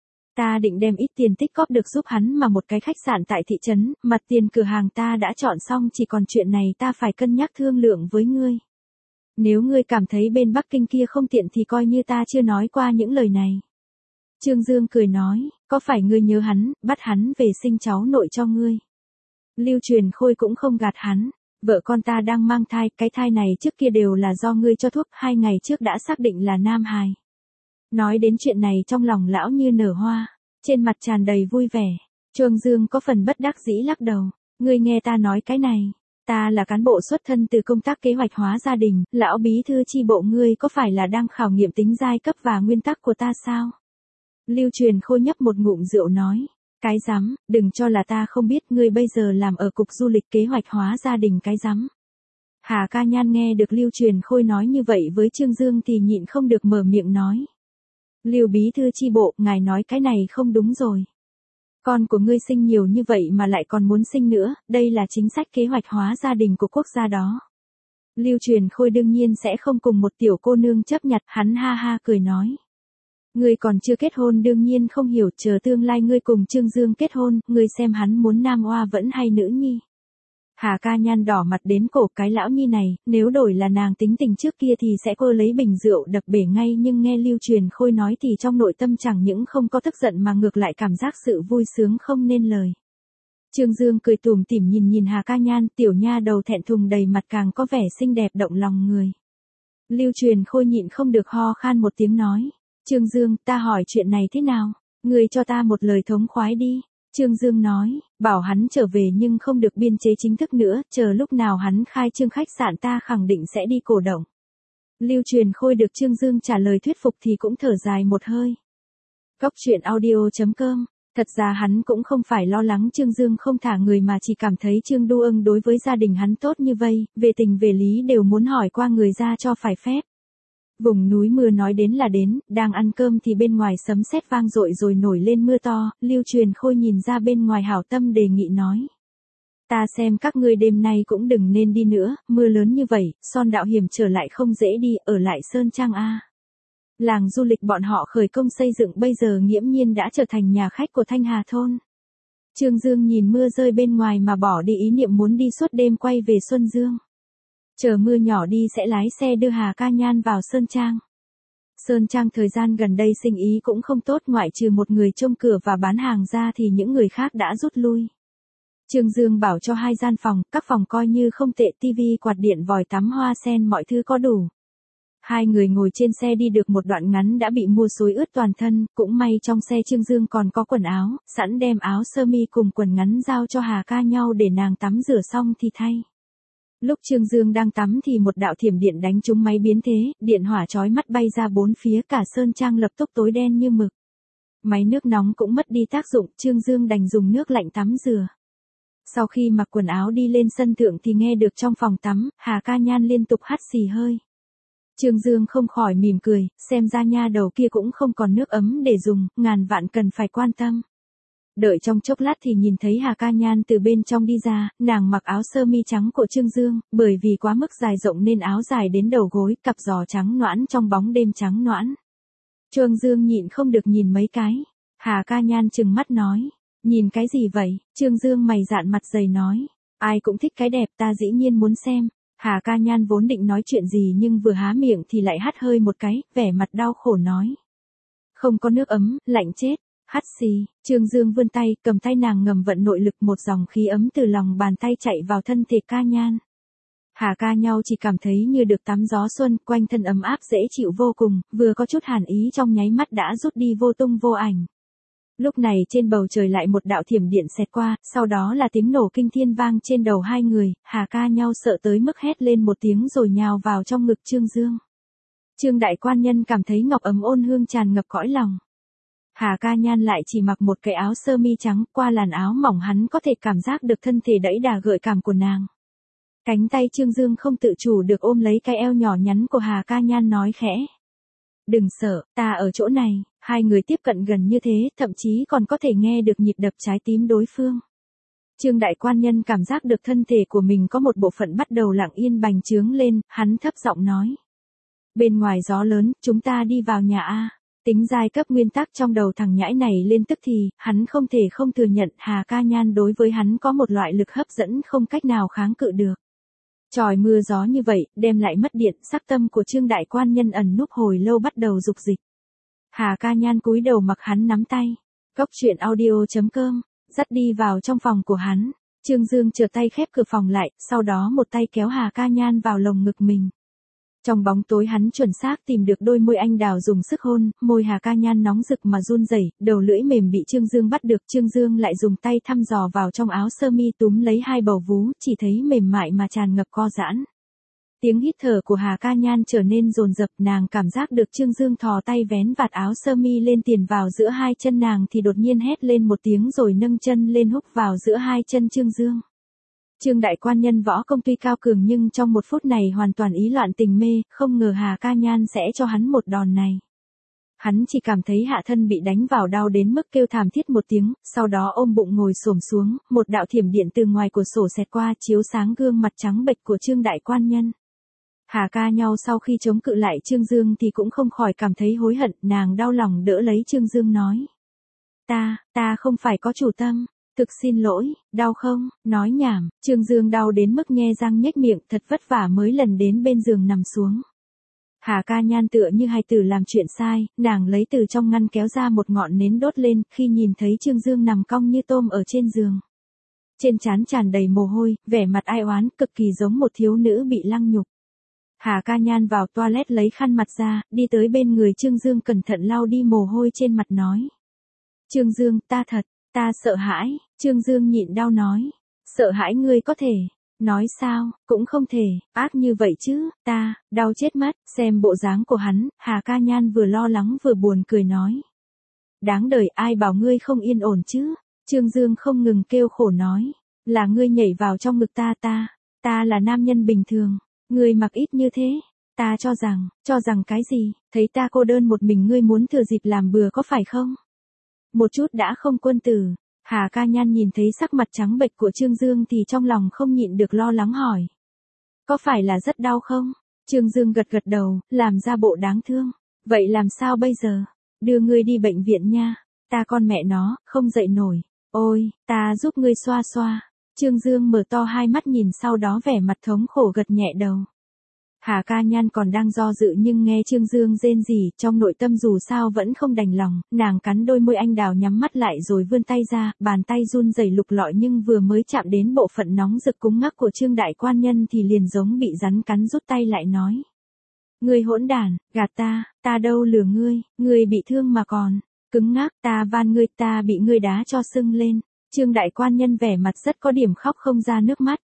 Ta định đem ít tiền tích góp được giúp hắn mà một cái khách sạn tại thị trấn, mặt tiền cửa hàng ta đã chọn xong, chỉ còn chuyện này ta phải cân nhắc thương lượng với ngươi. Nếu ngươi cảm thấy bên Bắc Kinh kia không tiện thì coi như ta chưa nói qua những lời này. Trương Dương cười nói, có phải ngươi nhớ hắn, bắt hắn về sinh cháu nội cho ngươi? Lưu Truyền Khôi cũng không gạt hắn. Vợ con ta đang mang thai, cái thai này trước kia đều là do ngươi cho thuốc, 2 ngày trước đã xác định là nam hài. Nói đến chuyện này trong lòng lão như nở hoa, trên mặt tràn đầy vui vẻ. Trương Dương có phần bất đắc dĩ lắc đầu. Ngươi nghe ta nói cái này. Ta là cán bộ xuất thân từ công tác kế hoạch hóa gia đình, lão bí thư chi bộ, ngươi có phải là đang khảo nghiệm tính giai cấp và nguyên tắc của ta sao? Lưu Truyền Khôi nhấp một ngụm rượu nói. Cái rắm, đừng cho là ta không biết, ngươi bây giờ làm ở cục du lịch kế hoạch hóa gia đình cái rắm. Hà Ca Nhan nghe được Lưu Truyền Khôi nói như vậy với Trương Dương thì nhịn không được mở miệng nói. Lưu bí thư chi bộ, ngài nói cái này không đúng rồi. Con của ngươi sinh nhiều như vậy mà lại còn muốn sinh nữa, đây là chính sách kế hoạch hóa gia đình của quốc gia đó. Lưu Truyền Khôi đương nhiên sẽ không cùng một tiểu cô nương chấp nhặt, hắn ha ha cười nói. Ngươi còn chưa kết hôn đương nhiên không hiểu, chờ tương lai ngươi cùng Trương Dương kết hôn, ngươi xem hắn muốn nam oa vẫn hay nữ nhi. Hà Ca Nhan đỏ mặt đến cổ, cái lão nhi này, nếu đổi là nàng tính tình trước kia thì sẽ cô lấy bình rượu đập bể ngay, nhưng nghe Lưu Truyền Khôi nói thì trong nội tâm chẳng những không có tức giận mà ngược lại cảm giác sự vui sướng không nên lời. Trương Dương cười tủm tỉm nhìn Hà Ca Nhan, tiểu nha đầu thẹn thùng đầy mặt càng có vẻ xinh đẹp động lòng người. Lưu Truyền Khôi nhịn không được ho khan một tiếng nói. Trương Dương, ta hỏi chuyện này thế nào? Ngươi cho ta một lời thống khoái đi. Trương Dương nói, bảo hắn trở về nhưng không được biên chế chính thức nữa, chờ lúc nào hắn khai trương khách sạn ta khẳng định sẽ đi cổ động. Lưu Truyền Khôi được Trương Dương trả lời thuyết phục thì cũng thở dài một hơi. Cóc truyện audio.com. Thật ra hắn cũng không phải lo lắng Trương Dương không thả người mà chỉ cảm thấy Trương Đu Ưng đối với gia đình hắn tốt như vậy, về tình về lý đều muốn hỏi qua người ra cho phải phép. Vùng núi mưa nói đến là đến, đang ăn cơm thì bên ngoài sấm sét vang dội rồi nổi lên mưa to, Lưu Truyền Khôi nhìn ra bên ngoài hảo tâm đề nghị nói. Ta xem các ngươi đêm nay cũng đừng nên đi nữa, mưa lớn như vậy, Son Đạo Hiểm trở lại không dễ đi, ở lại Sơn Trang A. Làng du lịch bọn họ khởi công xây dựng bây giờ nghiễm nhiên đã trở thành nhà khách của Thanh Hà thôn. Trương Dương nhìn mưa rơi bên ngoài mà bỏ đi ý niệm muốn đi suốt đêm quay về Xuân Dương. Chờ mưa nhỏ đi sẽ lái xe đưa Hà Ca Nhan vào Sơn Trang. Sơn Trang thời gian gần đây sinh ý cũng không tốt, ngoại trừ một người trông cửa và bán hàng ra thì những người khác đã rút lui. Trương Dương bảo cho 2 gian phòng, các phòng coi như không tệ, tivi, quạt điện, vòi tắm, hoa sen, mọi thứ có đủ. 2 người ngồi trên xe đi được một đoạn ngắn đã bị mưa xối ướt toàn thân, cũng may trong xe Trương Dương còn có quần áo, sẵn đem áo sơ mi cùng quần ngắn giao cho Hà Ca nhau để nàng tắm rửa xong thì thay. Lúc Trương Dương đang tắm thì một đạo thiểm điện đánh trúng máy biến thế, điện hỏa chói mắt bay ra bốn phía, cả Sơn Trang lập tức tối đen như mực. Máy nước nóng cũng mất đi tác dụng, Trương Dương đành dùng nước lạnh tắm rửa. Sau khi mặc quần áo đi lên sân thượng thì nghe được trong phòng tắm, Hà Ca Nhan liên tục hắt xì hơi. Trương Dương không khỏi mỉm cười, xem ra nha đầu kia cũng không còn nước ấm để dùng, ngàn vạn cần phải quan tâm. Đợi trong chốc lát thì nhìn thấy Hà Ca Nhan từ bên trong đi ra, nàng mặc áo sơ mi trắng của Trương Dương, bởi vì quá mức dài rộng nên áo dài đến đầu gối, cặp giò trắng nõn trong bóng đêm trắng nõn. Trương Dương nhịn không được nhìn mấy cái. Hà Ca Nhan trừng mắt nói, nhìn cái gì vậy? Trương Dương mày dạn mặt dày nói, ai cũng thích cái đẹp, ta dĩ nhiên muốn xem. Hà Ca Nhan vốn định nói chuyện gì nhưng vừa há miệng thì lại hắt hơi một cái, vẻ mặt đau khổ nói. Không có nước ấm, lạnh chết. Hắt xì, Trương Dương vươn tay, cầm tay nàng ngầm vận nội lực, một dòng khí ấm từ lòng bàn tay chạy vào thân thể Ca Nhan. Hà Ca nhau chỉ cảm thấy như được tắm gió xuân, quanh thân ấm áp dễ chịu vô cùng, vừa có chút hàn ý trong nháy mắt đã rút đi vô tung vô ảnh. Lúc này trên bầu trời lại một đạo thiểm điện xẹt qua, sau đó là tiếng nổ kinh thiên vang trên đầu 2 người, Hà Ca nhau sợ tới mức hét lên một tiếng rồi nhào vào trong ngực Trương Dương. Trương đại quan nhân cảm thấy ngọc ấm ôn hương tràn ngập cõi lòng. Hà Ca Nhan lại chỉ mặc một cái áo sơ mi trắng, qua làn áo mỏng hắn có thể cảm giác được thân thể đẫy đà gợi cảm của nàng. Cánh tay Trương Dương không tự chủ được ôm lấy cái eo nhỏ nhắn của Hà Ca Nhan nói khẽ. Đừng sợ, ta ở chỗ này. Hai người tiếp cận gần như thế, thậm chí còn có thể nghe được nhịp đập trái tim đối phương. Trương Đại Quan Nhân cảm giác được thân thể của mình có một bộ phận bắt đầu lặng yên bành trướng lên, hắn thấp giọng nói. Bên ngoài gió lớn, chúng ta đi vào nhà A. Tính giai cấp nguyên tắc trong đầu thằng nhãi này lên tức thì, hắn không thể không thừa nhận Hà Ca Nhan đối với hắn có một loại lực hấp dẫn không cách nào kháng cự được. Trời mưa gió như vậy, đem lại mất điện, sắc tâm của Trương Đại Quan Nhân ẩn núp hồi lâu bắt đầu dục dịch. Hà Ca Nhan cúi đầu mặc hắn nắm tay. Cốc truyện audio.com, dắt đi vào trong phòng của hắn. Trương Dương trở tay khép cửa phòng lại, sau đó một tay kéo Hà Ca Nhan vào lồng ngực mình. Trong bóng tối hắn chuẩn xác tìm được đôi môi anh đào dùng sức hôn, môi Hà Ca Nhan nóng rực mà run rẩy, đầu lưỡi mềm bị Trương Dương bắt được, Trương Dương lại dùng tay thăm dò vào trong áo sơ mi túm lấy hai bầu vú, chỉ thấy mềm mại mà tràn ngập co giãn. Tiếng hít thở của Hà Ca Nhan trở nên dồn dập, nàng cảm giác được Trương Dương thò tay vén vạt áo sơ mi lên tiền vào giữa hai chân nàng thì đột nhiên hét lên một tiếng rồi nâng chân lên húc vào giữa hai chân Trương Dương. Trương Đại Quan Nhân võ công tuy cao cường nhưng trong một phút này hoàn toàn ý loạn tình mê, không ngờ Hà Ca Nhan sẽ cho hắn một đòn này. Hắn chỉ cảm thấy hạ thân bị đánh vào đau đến mức kêu thảm thiết một tiếng, sau đó ôm bụng ngồi xổm xuống, một đạo thiểm điện từ ngoài cửa sổ xẹt qua chiếu sáng gương mặt trắng bệch của Trương Đại Quan Nhân. Hà Ca nhau sau khi chống cự lại Trương Dương thì cũng không khỏi cảm thấy hối hận, nàng đau lòng đỡ lấy Trương Dương nói. Ta không phải có chủ tâm. Thực xin lỗi, đau không, nói nhảm, Trương Dương đau đến mức nhe răng nhếch miệng, thật vất vả mới lần đến bên giường nằm xuống. Hà Ca Nhan tựa như hài tử làm chuyện sai, nàng lấy từ trong ngăn kéo ra một ngọn nến đốt lên, khi nhìn thấy Trương Dương nằm cong như tôm ở trên giường. Trên trán tràn đầy mồ hôi, vẻ mặt ai oán, cực kỳ giống một thiếu nữ bị lăng nhục. Hà Ca Nhan vào toilet lấy khăn mặt ra, đi tới bên người Trương Dương cẩn thận lau đi mồ hôi trên mặt nói. Trương Dương, ta sợ hãi, Trương Dương nhịn đau nói. Sợ hãi ngươi có thể. Nói sao, cũng không thể, ác như vậy chứ, đau chết mất, xem bộ dáng của hắn, Hà Ca Nhan vừa lo lắng vừa buồn cười nói. Đáng đời ai bảo ngươi không yên ổn chứ, Trương Dương không ngừng kêu khổ nói. Là ngươi nhảy vào trong ngực ta là nam nhân bình thường, ngươi mặc ít như thế. Ta cho rằng cái gì, thấy ta cô đơn một mình ngươi muốn thừa dịp làm bừa có phải không? Một chút đã không quân tử. Hà Ca Nhan nhìn thấy sắc mặt trắng bệch của Trương Dương thì trong lòng không nhịn được lo lắng hỏi. Có phải là rất đau không? Trương Dương gật gật đầu, làm ra bộ đáng thương. Vậy làm sao bây giờ? Đưa ngươi đi bệnh viện nha. Ta con mẹ nó, không dậy nổi. Ôi, ta giúp ngươi xoa xoa. Trương Dương mở to hai mắt nhìn sau đó vẻ mặt thống khổ gật nhẹ đầu. Hà Ca Nhan còn đang do dự nhưng nghe Trương Dương rên rỉ, trong nội tâm dù sao vẫn không đành lòng, nàng cắn đôi môi anh đào nhắm mắt lại rồi vươn tay ra, bàn tay run rẩy lục lọi nhưng vừa mới chạm đến bộ phận nóng rực cứng ngắc của Trương Đại Quan Nhân thì liền giống bị rắn cắn rút tay lại nói. Ngươi hỗn đản, gạt ta đâu lừa ngươi bị thương mà còn, cứng ngắc, ta van ngươi, ta bị ngươi đá cho sưng lên. Trương Đại Quan Nhân vẻ mặt rất có điểm khóc không ra nước mắt.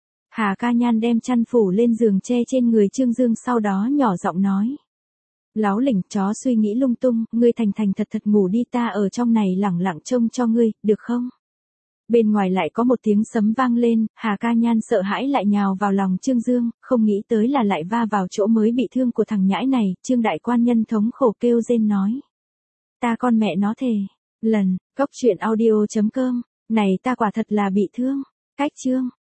Hà Ca Nhan đem chăn phủ lên giường che trên người Trương Dương sau đó nhỏ giọng nói. Láo lỉnh chó suy nghĩ lung tung, ngươi thành thật ngủ đi, ta ở trong này lẳng lặng trông cho ngươi, được không? Bên ngoài lại có một tiếng sấm vang lên, Hà Ca Nhan sợ hãi lại nhào vào lòng Trương Dương, không nghĩ tới là lại va vào chỗ mới bị thương của thằng nhãi này, Trương Đại Quan Nhân thống khổ kêu rên nói. Ta con mẹ nó thề. Cốc truyện audio.com, này ta quả thật là bị thương. Cách chương.